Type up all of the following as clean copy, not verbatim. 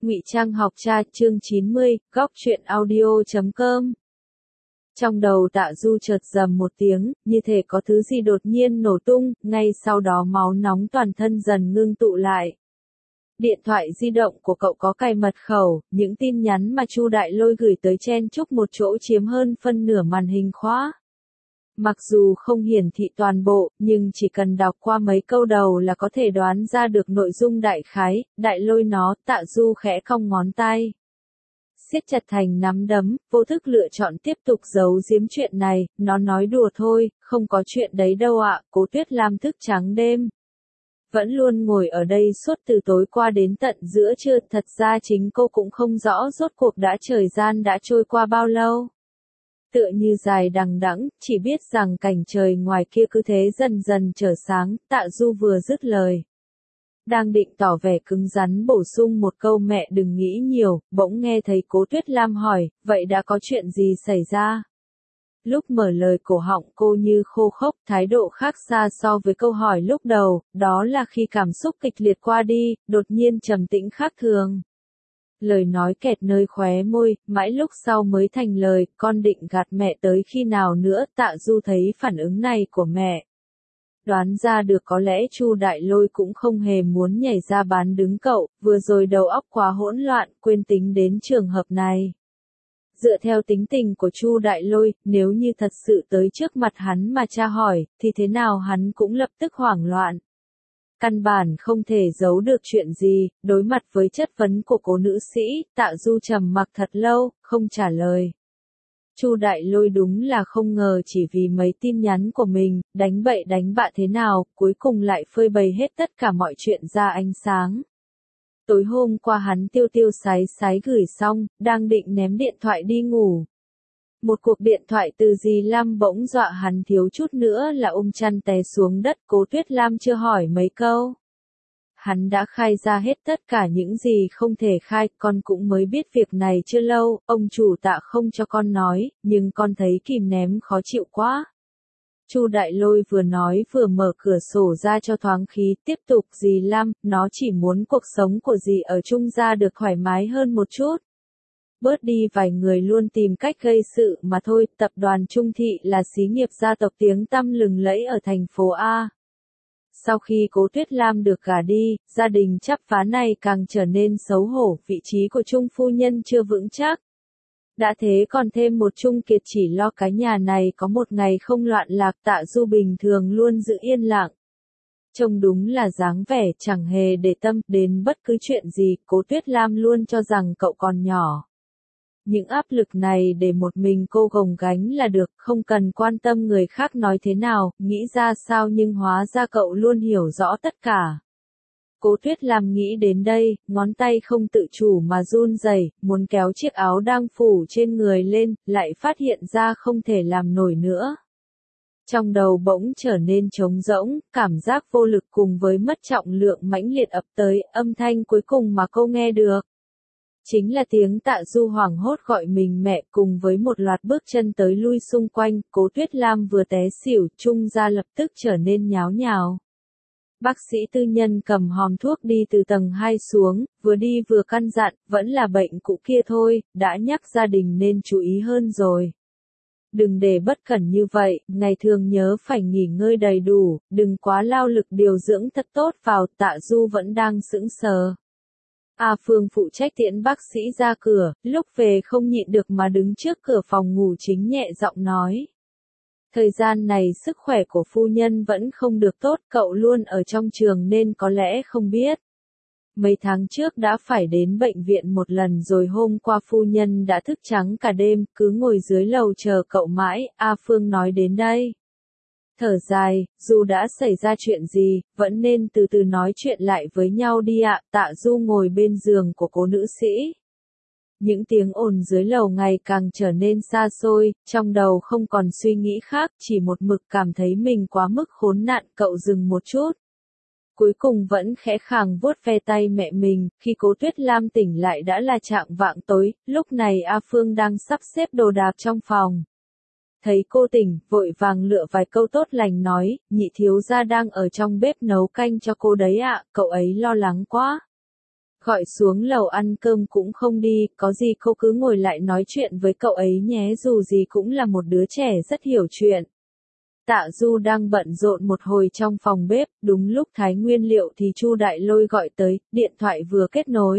Ngụy Trang học cha chương 90, góc truyện audio.com. Trong đầu Tạ Du chợt rầm một tiếng, như thể có thứ gì đột nhiên nổ tung, ngay sau đó máu nóng toàn thân dần ngưng tụ lại. Điện thoại di động của cậu có cài mật khẩu, những tin nhắn mà Chu Đại Lôi gửi tới chen chúc một chỗ chiếm hơn phân nửa màn hình khóa. Mặc dù không hiển thị toàn bộ, nhưng chỉ cần đọc qua mấy câu đầu là có thể đoán ra được nội dung đại khái. Đại Lôi nó, Tạ Du khẽ cong ngón tay, siết chặt thành nắm đấm, vô thức lựa chọn tiếp tục giấu giếm chuyện này. Nó nói đùa thôi, không có chuyện đấy đâu ạ. Cố Tuyết Lam thức trắng đêm, vẫn luôn ngồi ở đây suốt từ tối qua đến tận giữa trưa. Thật ra chính cô cũng không rõ rốt cuộc thời gian đã trôi qua bao lâu. Tựa như dài đằng đẵng, chỉ biết rằng cảnh trời ngoài kia cứ thế dần dần trở sáng. Tạ Du vừa dứt lời, đang định tỏ vẻ cứng rắn bổ sung một câu mẹ đừng nghĩ nhiều, bỗng nghe thấy Cố Tuyết Lam hỏi, vậy đã có chuyện gì xảy ra? Lúc mở lời cổ họng cô như khô khốc, thái độ khác xa so với câu hỏi lúc đầu, đó là khi cảm xúc kịch liệt qua đi, đột nhiên trầm tĩnh khác thường. Lời nói kẹt nơi khóe môi, mãi lúc sau mới thành lời, con định gạt mẹ tới khi nào nữa. Tạ Du thấy phản ứng này của mẹ, đoán ra được có lẽ Chu Đại Lôi cũng không hề muốn nhảy ra bán đứng cậu, vừa rồi đầu óc quá hỗn loạn, quên tính đến trường hợp này. Dựa theo tính tình của Chu Đại Lôi, nếu như thật sự tới trước mặt hắn mà tra hỏi, thì thế nào hắn cũng lập tức hoảng loạn. Căn bản không thể giấu được chuyện gì. Đối mặt với chất vấn của cô nữ sĩ, Tạ Du trầm mặc thật lâu, không trả lời. Chu Đại Lôi đúng là không ngờ chỉ vì mấy tin nhắn của mình, đánh bậy đánh bạ thế nào, cuối cùng lại phơi bày hết tất cả mọi chuyện ra ánh sáng. Tối hôm qua hắn tiêu tiêu sái sái gửi xong, đang định ném điện thoại đi ngủ. Một cuộc điện thoại từ dì Lam bỗng dọa hắn thiếu chút nữa là ôm chăn té xuống đất. Cố Tuyết Lam chưa hỏi mấy câu, hắn đã khai ra hết tất cả những gì không thể khai. Con cũng mới biết việc này chưa lâu, ông chủ Tạ không cho con nói, nhưng con thấy kìm nén khó chịu quá. Chu Đại Lôi vừa nói vừa mở cửa sổ ra cho thoáng khí. Tiếp tục, dì Lam, nó chỉ muốn cuộc sống của dì ở Trung gia được thoải mái hơn một chút. Bớt đi vài người luôn tìm cách gây sự mà thôi. Tập đoàn Trung Thị là xí nghiệp gia tộc tiếng tăm lừng lẫy ở thành phố A. Sau khi Cố Tuyết Lam được gả đi, gia đình chắp vá này càng trở nên xấu hổ. Vị trí của Trung phu nhân chưa vững chắc. Đã thế còn thêm một Trung Kiệt chỉ lo cái nhà này có một ngày không loạn lạc. Tạ Du bình thường luôn giữ yên lặng, trông đúng là dáng vẻ chẳng hề để tâm đến bất cứ chuyện gì. Cố Tuyết Lam luôn cho rằng cậu còn nhỏ. Những áp lực này để một mình cô gồng gánh là được, không cần quan tâm người khác nói thế nào, nghĩ ra sao, nhưng hóa ra cậu luôn hiểu rõ tất cả. Cố Tuyết Lam nghĩ đến đây, ngón tay không tự chủ mà run rẩy, muốn kéo chiếc áo đang phủ trên người lên, lại phát hiện ra không thể làm nổi nữa. Trong đầu bỗng trở nên trống rỗng, cảm giác vô lực cùng với mất trọng lượng mãnh liệt ập tới. Âm thanh cuối cùng mà cô nghe được chính là tiếng Tạ Du hoảng hốt gọi mình mẹ, cùng với một loạt bước chân tới lui xung quanh. Cố Tuyết Lam vừa té xỉu, Trung gia lập tức trở nên nháo nhào. Bác sĩ tư nhân cầm hòm thuốc đi từ tầng 2 xuống, vừa đi vừa căn dặn, vẫn là bệnh cũ kia thôi, đã nhắc gia đình nên chú ý hơn rồi. Đừng để bất cẩn như vậy, ngày thường nhớ phải nghỉ ngơi đầy đủ, đừng quá lao lực, điều dưỡng thật tốt vào. Tạ Du vẫn đang sững sờ. A Phương phụ trách tiễn bác sĩ ra cửa, lúc về không nhịn được mà đứng trước cửa phòng ngủ chính nhẹ giọng nói. Thời gian này sức khỏe của phu nhân vẫn không được tốt, cậu luôn ở trong trường nên có lẽ không biết. Mấy tháng trước đã phải đến bệnh viện một lần rồi, hôm qua phu nhân đã thức trắng cả đêm, cứ ngồi dưới lầu chờ cậu mãi. A Phương nói đến đây, thở dài, dù đã xảy ra chuyện gì, vẫn nên từ từ nói chuyện lại với nhau đi ạ. Tạ Du ngồi bên giường của cô nữ sĩ. Những tiếng ồn dưới lầu ngày càng trở nên xa xôi, trong đầu không còn suy nghĩ khác, chỉ một mực cảm thấy mình quá mức khốn nạn. Cậu dừng một chút, cuối cùng vẫn khẽ khàng vuốt ve tay mẹ mình. Khi Cố Tuyết Lam tỉnh lại đã là chạng vạng tối, lúc này A Phương đang sắp xếp đồ đạc trong phòng. Thấy cô tỉnh, vội vàng lựa vài câu tốt lành nói, nhị thiếu gia đang ở trong bếp nấu canh cho cô đấy ạ, cậu ấy lo lắng quá. Gọi xuống lầu ăn cơm cũng không đi, có gì cô cứ ngồi lại nói chuyện với cậu ấy nhé, dù gì cũng là một đứa trẻ rất hiểu chuyện. Tạ Du đang bận rộn một hồi trong phòng bếp, đúng lúc thái nguyên liệu thì Chu Đại Lôi gọi tới, điện thoại vừa kết nối.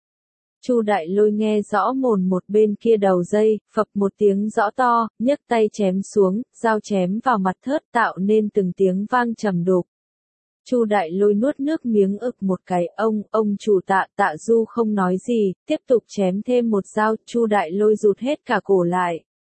Chu Đại Lôi nghe rõ mồn một bên kia đầu dây, phập một tiếng rõ to, nhấc tay chém xuống, dao chém vào mặt thớt tạo nên từng tiếng vang trầm đục. Chu Đại Lôi nuốt nước miếng ực một cái, ông chủ Tạ Du không nói gì, tiếp tục chém thêm một dao, Chu Đại Lôi rụt hết cả cổ lại.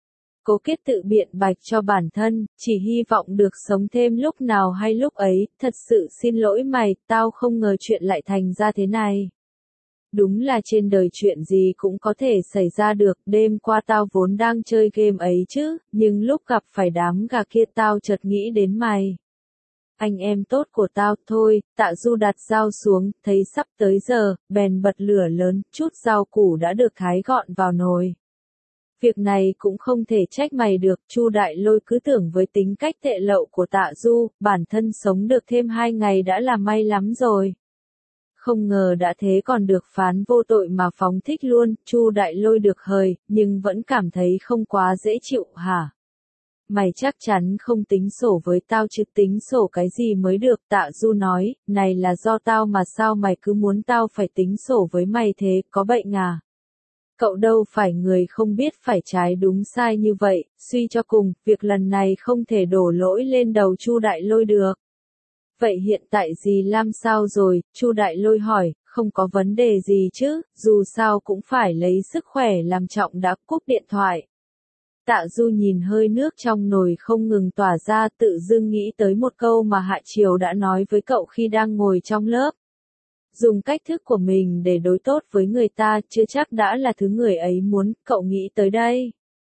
Cố kết tự biện bạch cho bản thân, chỉ hy vọng được sống thêm lúc nào hay lúc ấy, thật sự xin lỗi mày, tao không ngờ chuyện lại thành ra thế này. Đúng là trên đời chuyện gì cũng có thể xảy ra được, đêm qua tao vốn đang chơi game ấy chứ, nhưng lúc gặp phải đám gà kia tao chợt nghĩ đến mày. Anh em tốt của tao, thôi, Tạ Du đặt dao xuống, thấy sắp tới giờ, bèn bật lửa lớn, chút rau củ đã được thái gọn vào nồi. Việc này cũng không thể trách mày được, Chu Đại Lôi cứ tưởng với tính cách tệ lậu của Tạ Du, bản thân sống được thêm 2 ngày đã là may lắm rồi. Không ngờ đã thế còn được phán vô tội mà phóng thích luôn, Chu Đại Lôi được hời, nhưng vẫn cảm thấy không quá dễ chịu hả? Mày chắc chắn không tính sổ với tao chứ, tính sổ cái gì mới được, Tạ Du nói, này là do tao mà sao mày cứ muốn tao phải tính sổ với mày thế, có bệnh à? Cậu đâu phải người không biết phải trái đúng sai như vậy, suy cho cùng, việc lần này không thể đổ lỗi lên đầu Chu Đại Lôi được. Vậy hiện tại dì Lam sao rồi? Chu Đại Lôi hỏi, không có vấn đề gì chứ, dù sao cũng phải lấy sức khỏe làm trọng, đã cúp điện thoại. Tạ Du nhìn hơi nước trong nồi không ngừng tỏa ra, tự dưng nghĩ tới một câu mà Hạ Triều đã nói với cậu khi đang ngồi trong lớp. Dùng cách thức của mình để đối tốt với người ta, chưa chắc đã là thứ người ấy muốn, cậu nghĩ tới đây.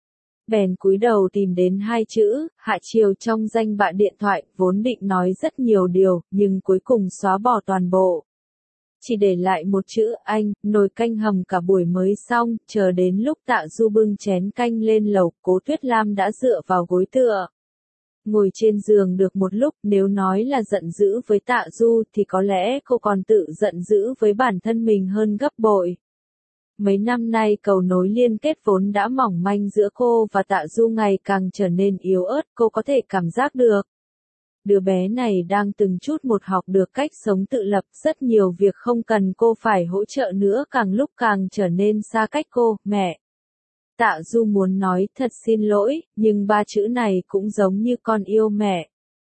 Bèn cúi đầu tìm đến 2 chữ, Hạ Triều trong danh bạ điện thoại, vốn định nói rất nhiều điều, nhưng cuối cùng xóa bỏ toàn bộ. Chỉ để lại một chữ anh, nồi canh hầm cả buổi mới xong, chờ đến lúc Tạ Du bưng chén canh lên lầu, Cố Tuyết Lam đã dựa vào gối tựa. Ngồi trên giường được một lúc, nếu nói là giận dữ với Tạ Du thì có lẽ cô còn tự giận dữ với bản thân mình hơn gấp bội. Mấy năm nay cầu nối liên kết vốn đã mỏng manh giữa cô và Tạ Du ngày càng trở nên yếu ớt, cô có thể cảm giác được. Đứa bé này đang từng chút một học được cách sống tự lập, rất nhiều việc không cần cô phải hỗ trợ nữa, càng lúc càng trở nên xa cách cô, mẹ. Tạ Du muốn nói thật xin lỗi, nhưng 3 chữ này cũng giống như con yêu mẹ.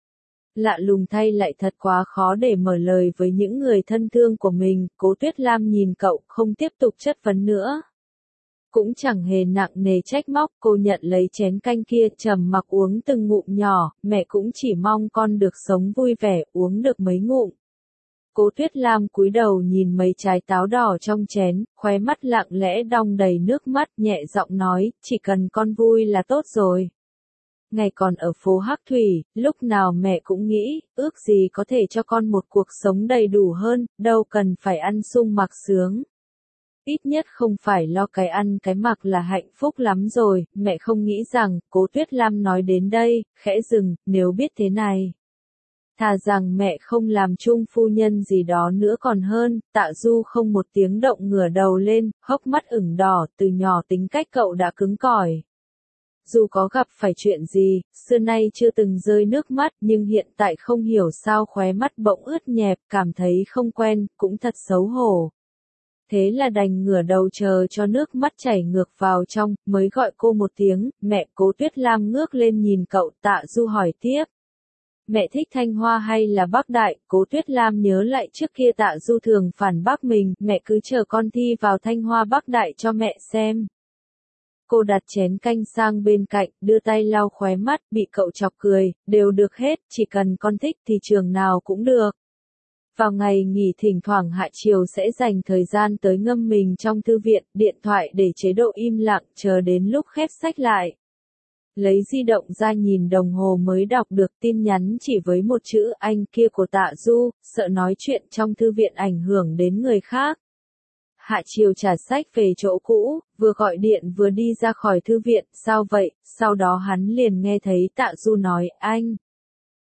Lạ lùng thay lại thật quá khó để mở lời với những người thân thương của mình, Cố Tuyết Lam nhìn cậu không tiếp tục chất vấn nữa. Cũng chẳng hề nặng nề trách móc, cô nhận lấy chén canh kia trầm mặc uống từng ngụm nhỏ, mẹ cũng chỉ mong con được sống vui vẻ, uống được mấy ngụm. Cố Tuyết Lam cúi đầu nhìn mấy trái táo đỏ trong chén, khóe mắt lặng lẽ đong đầy nước mắt, nhẹ giọng nói, chỉ cần con vui là tốt rồi. Ngày còn ở phố Hắc Thủy, lúc nào mẹ cũng nghĩ, ước gì có thể cho con một cuộc sống đầy đủ hơn, đâu cần phải ăn sung mặc sướng. Ít nhất không phải lo cái ăn cái mặc là hạnh phúc lắm rồi, mẹ không nghĩ rằng, Cố Tuyết Lam nói đến đây, khẽ dừng, nếu biết thế này. Thà rằng mẹ không làm chung phu nhân gì đó nữa còn hơn, Tạ Du không một tiếng động ngửa đầu lên, hốc mắt ửng đỏ, từ nhỏ tính cách cậu đã cứng cỏi. Dù có gặp phải chuyện gì, xưa nay chưa từng rơi nước mắt, nhưng hiện tại không hiểu sao khóe mắt bỗng ướt nhẹp, cảm thấy không quen, cũng thật xấu hổ. Thế là đành ngửa đầu chờ cho nước mắt chảy ngược vào trong, mới gọi cô một tiếng, mẹ. Cố Tuyết Lam ngước lên nhìn cậu, Tạ Du hỏi tiếp. Mẹ thích Thanh Hoa hay là Bắc Đại? Cố Tuyết Lam nhớ lại trước kia Tạ Du thường phản bác mình, mẹ cứ chờ con thi vào Thanh Hoa Bắc Đại cho mẹ xem. Cô đặt chén canh sang bên cạnh, đưa tay lau khóe mắt, bị cậu chọc cười, đều được hết, chỉ cần con thích thì trường nào cũng được. Vào ngày nghỉ thỉnh thoảng Hạ Triều sẽ dành thời gian tới ngâm mình trong thư viện, điện thoại để chế độ im lặng, chờ đến lúc khép sách lại. Lấy di động ra nhìn đồng hồ mới đọc được tin nhắn chỉ với một chữ anh kia của Tạ Du, sợ nói chuyện trong thư viện ảnh hưởng đến người khác. Hạ Triều trả sách về chỗ cũ, vừa gọi điện vừa đi ra khỏi thư viện, sao vậy? Sau đó hắn liền nghe thấy Tạ Du nói, anh.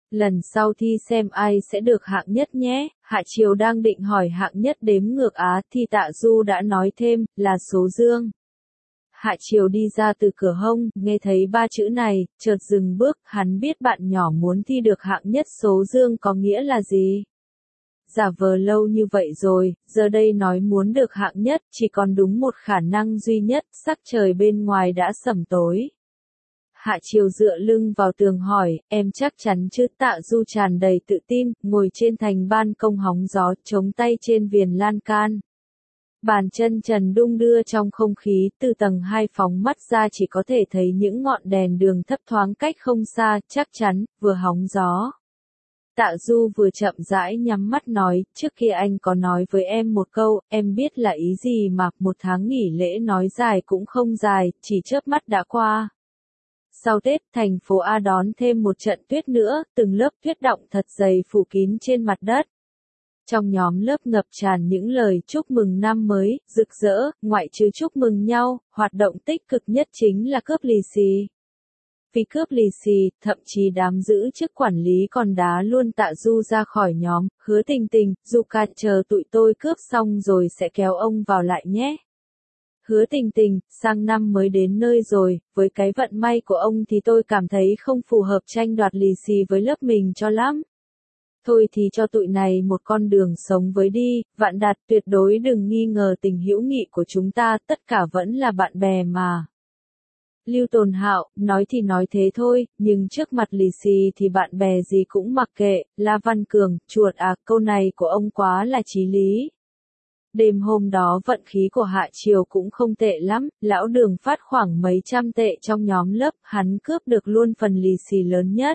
Lần sau thi xem ai sẽ được hạng nhất nhé. Hạ Chiều đang định hỏi hạng nhất đếm ngược thì Tạ Du đã nói thêm, là số dương. Hạ Chiều đi ra từ cửa hông, nghe thấy ba chữ này, chợt dừng bước, hắn biết bạn nhỏ muốn thi được hạng nhất số dương có nghĩa là gì. Giả vờ lâu như vậy rồi, giờ đây nói muốn được hạng nhất, chỉ còn đúng một khả năng duy nhất, sắc trời bên ngoài đã sẩm tối. Hạ Chiều dựa lưng vào tường hỏi, em chắc chắn chứ? Tạ Du tràn đầy tự tin, ngồi trên thành ban công hóng gió, chống tay trên viền lan can. Bàn chân trần đung đưa trong không khí, từ tầng 2 phóng mắt ra chỉ có thể thấy những ngọn đèn đường thấp thoáng cách không xa, chắc chắn, vừa hóng gió. Tạ Du vừa chậm rãi nhắm mắt nói, trước kia anh có nói với em một câu, em biết là ý gì mà, một tháng nghỉ lễ nói dài cũng không dài, chỉ chớp mắt đã qua. Sau Tết, thành phố A đón thêm một trận tuyết nữa, từng lớp tuyết đọng thật dày phủ kín trên mặt đất. Trong nhóm lớp ngập tràn những lời chúc mừng năm mới, rực rỡ, ngoại trừ chúc mừng nhau, hoạt động tích cực nhất chính là cướp lì xì. Vì cướp lì xì, thậm chí đám giữ chức quản lý còn đá luôn Tạ Du ra khỏi nhóm, Hứa Tình Tình, Zuka chờ tụi tôi cướp xong rồi sẽ kéo ông vào lại nhé. Hứa Tình Tình, sang năm mới đến nơi rồi, với cái vận may của ông thì tôi cảm thấy không phù hợp tranh đoạt lì xì với lớp mình cho lắm. Thôi thì cho tụi này một con đường sống với đi, Vạn Đạt, tuyệt đối đừng nghi ngờ tình hữu nghị của chúng ta, tất cả vẫn là bạn bè mà. Lưu Tồn Hạo, nói thì nói thế thôi, nhưng trước mặt lì xì thì bạn bè gì cũng mặc kệ. La Văn Cường, chuột câu này của ông quá là chí lý. Đêm hôm đó vận khí của Hạ Chiều cũng không tệ lắm, lão Đường phát khoảng mấy trăm tệ trong nhóm lớp, hắn cướp được luôn phần lì xì lớn nhất.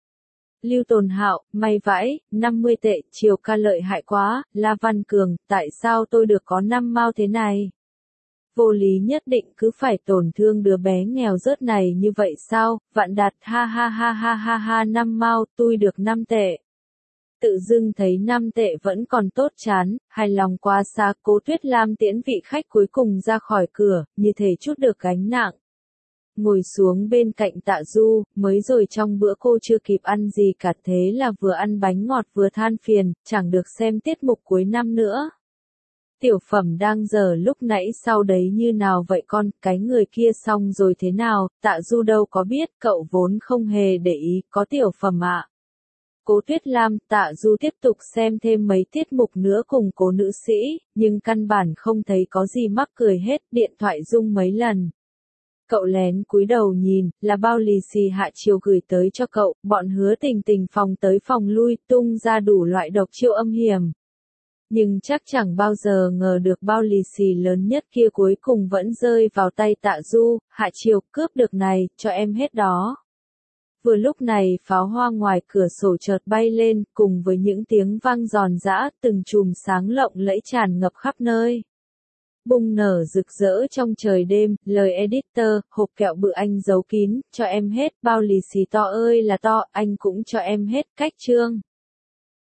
Lưu Tồn Hạo, may vãi, 50 tệ, Chiều ca lợi hại quá. La Văn Cường, tại sao tôi được có 5 mao thế này? Vô lý nhất định cứ phải tổn thương đứa bé nghèo rớt này như vậy sao? Vạn Đạt, ha ha ha ha ha ha, 5 mao, tôi được 5 tệ. Tự dưng thấy 5 tệ vẫn còn tốt chán, hài lòng quá xa. Cố Tuyết Lam tiễn vị khách cuối cùng ra khỏi cửa, như thể trút được gánh nặng. Ngồi xuống bên cạnh Tạ Du, mới rồi trong bữa cô chưa kịp ăn gì cả, thế là vừa ăn bánh ngọt vừa than phiền, chẳng được xem tiết mục cuối năm nữa. Tiểu Phẩm đang giờ lúc nãy sau đấy như nào vậy con, cái người kia xong rồi thế nào? Tạ Du đâu có biết, cậu vốn không hề để ý, có Tiểu Phẩm ạ. Cố Tuyết Lam, Tạ Du tiếp tục xem thêm mấy tiết mục nữa cùng cố nữ sĩ, nhưng căn bản không thấy có gì mắc cười hết, điện thoại rung mấy lần. Cậu lén cúi đầu nhìn, là bao lì xì Hạ Chiều gửi tới cho cậu, bọn Hứa Tình Tình phòng tới phòng lui, tung ra đủ loại độc chiêu âm hiểm. Nhưng chắc chẳng bao giờ ngờ được bao lì xì lớn nhất kia cuối cùng vẫn rơi vào tay Tạ Du. Hạ Chiều, cướp được này, cho em hết đó. Vừa lúc này pháo hoa ngoài cửa sổ chợt bay lên, cùng với những tiếng vang giòn giã, từng chùm sáng lộng lẫy tràn ngập khắp nơi. Bùng nở rực rỡ trong trời đêm, lời editor, hộp kẹo bự anh giấu kín, cho em hết, bao lì xì to ơi là to, anh cũng cho em hết, cách chương.